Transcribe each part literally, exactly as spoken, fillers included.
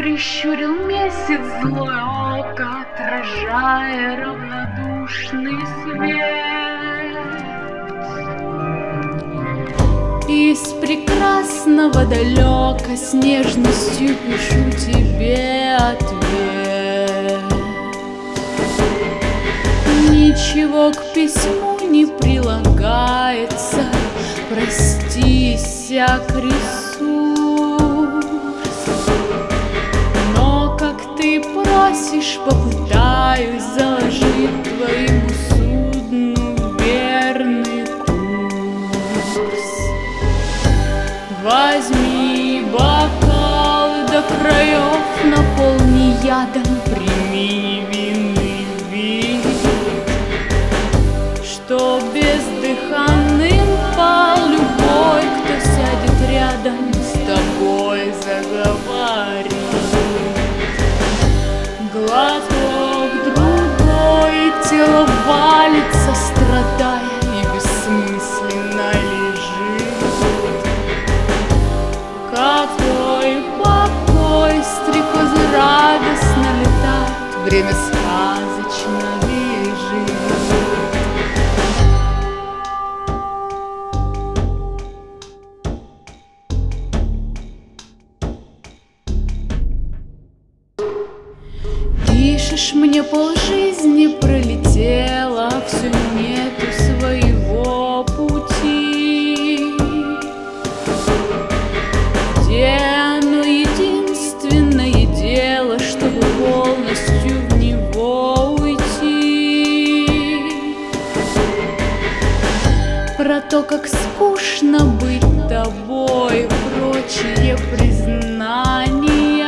Прищурил месяц злое око, отражая равнодушный свет. Из прекрасного далека с нежностью пишу тебе ответ. Ничего к письму не прилагается, прости, иссяк ресурс. Но, как ты просишь, попытаюсь заложить твоему судну верный курс. Возьми бокал до краев, наполни ядом, прими невинный вид, что бездыханным пал любой, кто сядет рядом с тобой, заговорит. Глоток другой, тело валится, страдая, и бессмысленно лежит. Какой покой, стрекозы радостно летают, время сказочно бежит. Пишешь мне, полжизни пролетела, все нету своего пути. Где оно единственное дело, чтобы полностью в него уйти? Про то, как скучно быть тобой, прочие признания.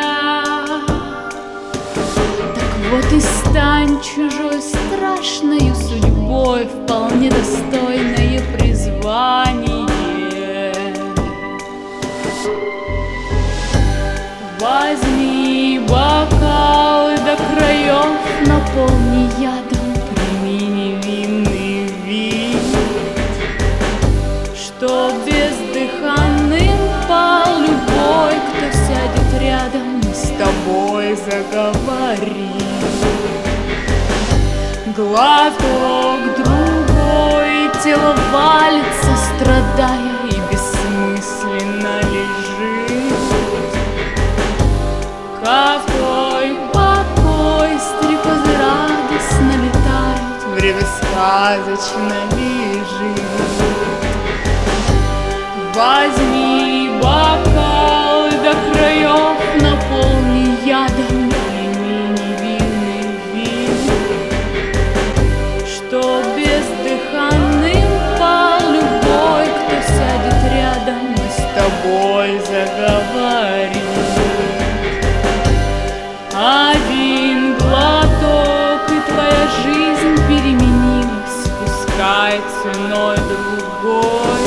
Вот и стань чужой страшною судьбой, вполне достойное призвание. Возьми бокал до краев, наполни ядом, прими невинный вид, что бездыханным пал любой, кто сядет рядом с тобой, заговорит. Глоток другой, тело валится, страдая, и бессмысленно лежит. Какой покой, стрекозы радостно летают, время сказочно бежит. Возьми бокал до краев, наполни ядом, прими невинный вид, что бездыханным пал любой, кто сядет рядом и с тобой заговорит. Один глоток, и твоя жизнь переменилась, пускай ценой другой.